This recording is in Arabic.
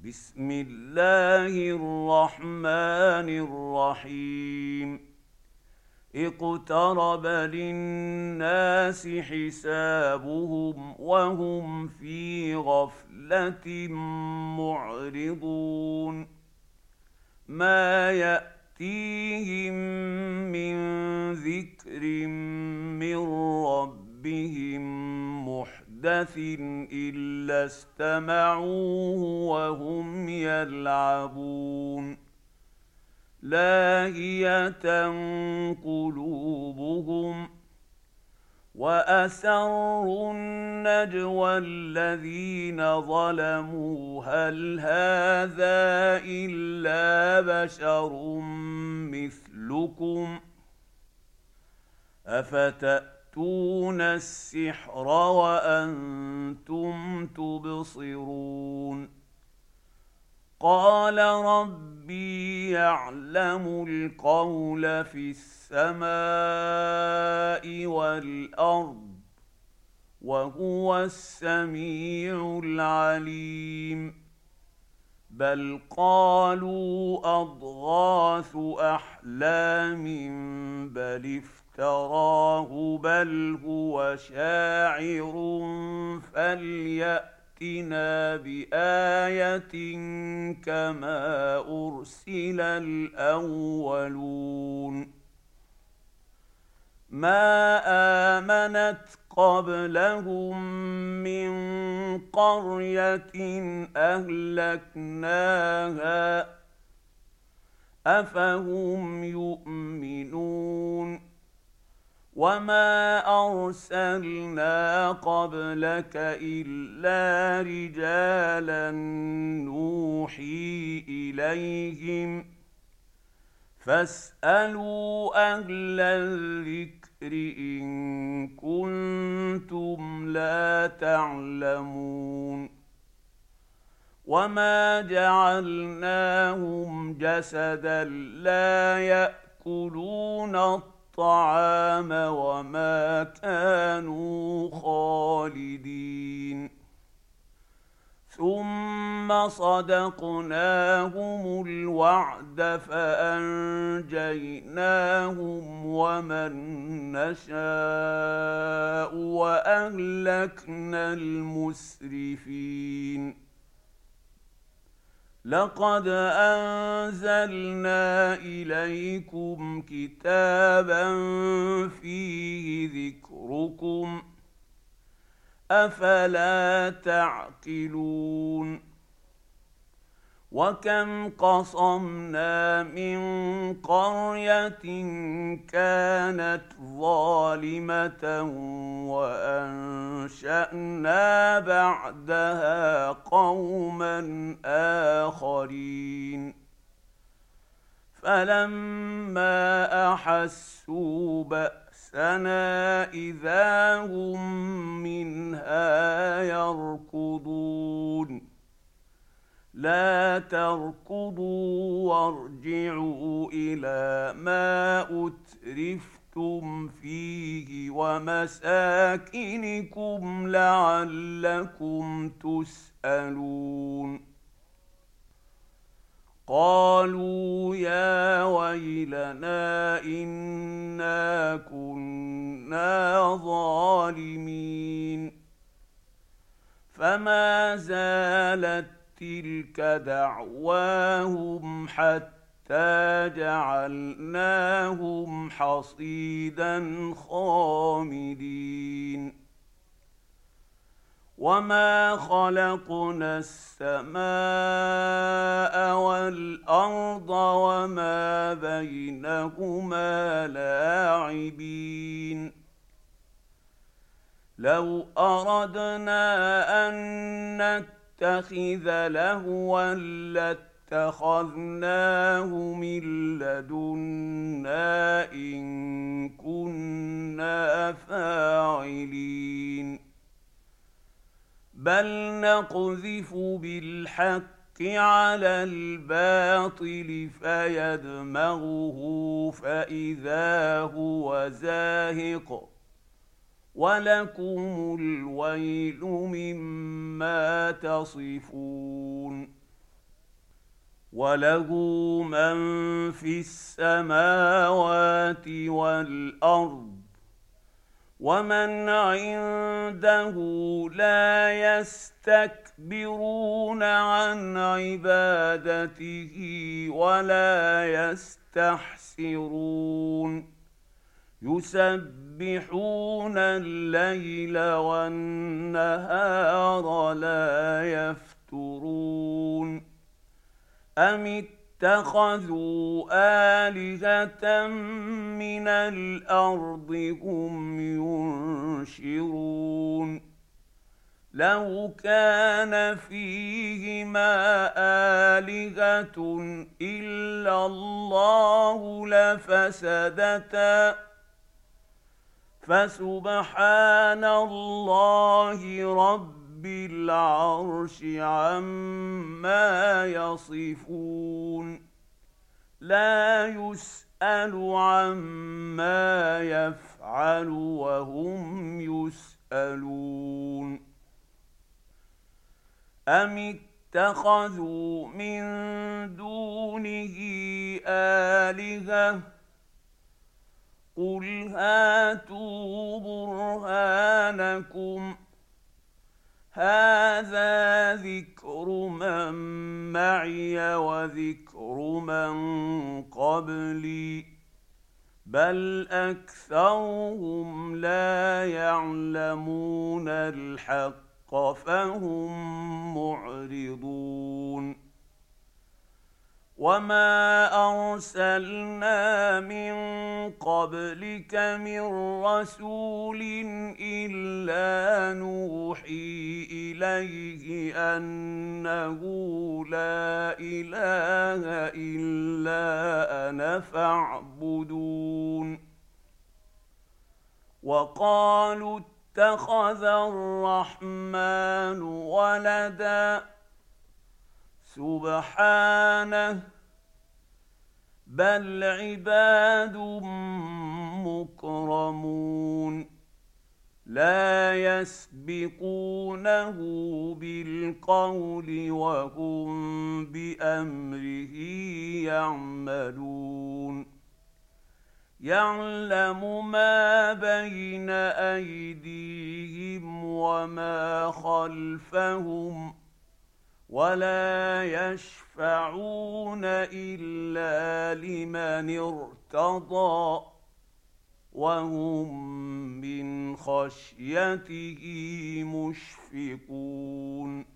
بسم الله الرحمن الرحيم. اقترب للناس حسابهم وهم في غفلة معرضون. ما يأتيهم من ذكر من ربهم محدث إلا استمعوه وهم يلعبون. لاهية قلوبهم وأسروا النجوى الذين ظلموا هل هذا إلا بشر مثلكم أفتأتون السحر وأنتم تبصرون. قال ربي يعلم القول في السماء والأرض وهو السميع العليم. بل قالوا أضغاث أحلام بل افتراه بل هو شاعر فليأتنا بآية كما أرسل الأولون. ما آمنت قبلهم من قرية أهلكناها أفهم يؤمنون. وما أرسلنا قبلك إلا رجالا نوحي إليهم فاسألوا أهل الذكر إن كنتم لا تعلمون. وما جعلناهم جسدا لا يأكلون الطعام وما كانوا خالدين. ثم صدقناهم الوعد فأنجيناهم ومن نشاء وأهلكنا المسرفين. لقد أنزلنا إليكم كتابا فيه ذكركم أفلا تعقلون. وكم قصمنا من قرية كانت ظالمة وأنشأنا بعدها قوما آخرين. فلما أحسوا بأسنا إذا هم منها يركضون. لا تركضوا وارجعوا إلى ما أترفتم فيه ومساكنكم لعلكم تسألون. قالوا يا ويلنا إنا كنا ظالمين. فما زالت تلك دعواهم حتى جعلناهم حصيدا خامدين. وما خلقنا السماء والأرض وما بينهما لاعبين. لو أردنا أن نتخذ لهوا لاتخذناه من لدنا إن كنا فاعلين. بل نقذف بالحق على الباطل فيدمغه فإذا هو زاهق ولكم الويل مما تصفون. وله من في السماوات والارض ومن عنده لا يستكبرون عن عبادته ولا يستحسرون يسبحون الليل والنهار لا يفترون أم اتخذوا آلهة من الأرض هم ينشرون لو كان فيهما آلهة إلا الله لفسدتا فسبحان الله رب العرش عما يصفون لا يسأل عما يفعل وهم يسألون أم اتخذوا من دونه آلهة قل هاتوا برهانكم هذا ذكر من معي وذكر من قبلي بل أكثرهم لا يعلمون الحق فهم معرضون وما أرسلنا من قبلك من رسول إلا نوحي إليه أنه لا إله إلا أنا فاعبدون وقالوا اتخذ الرحمن ولدا سبحانه بل عباد مكرمون لا يسبقونه بالقول وهم بأمره يعملون يعلم ما بين أيديهم وما خلفهم ولا يشفعون إلا لمن ارتضى وهم من خشيته مشفقون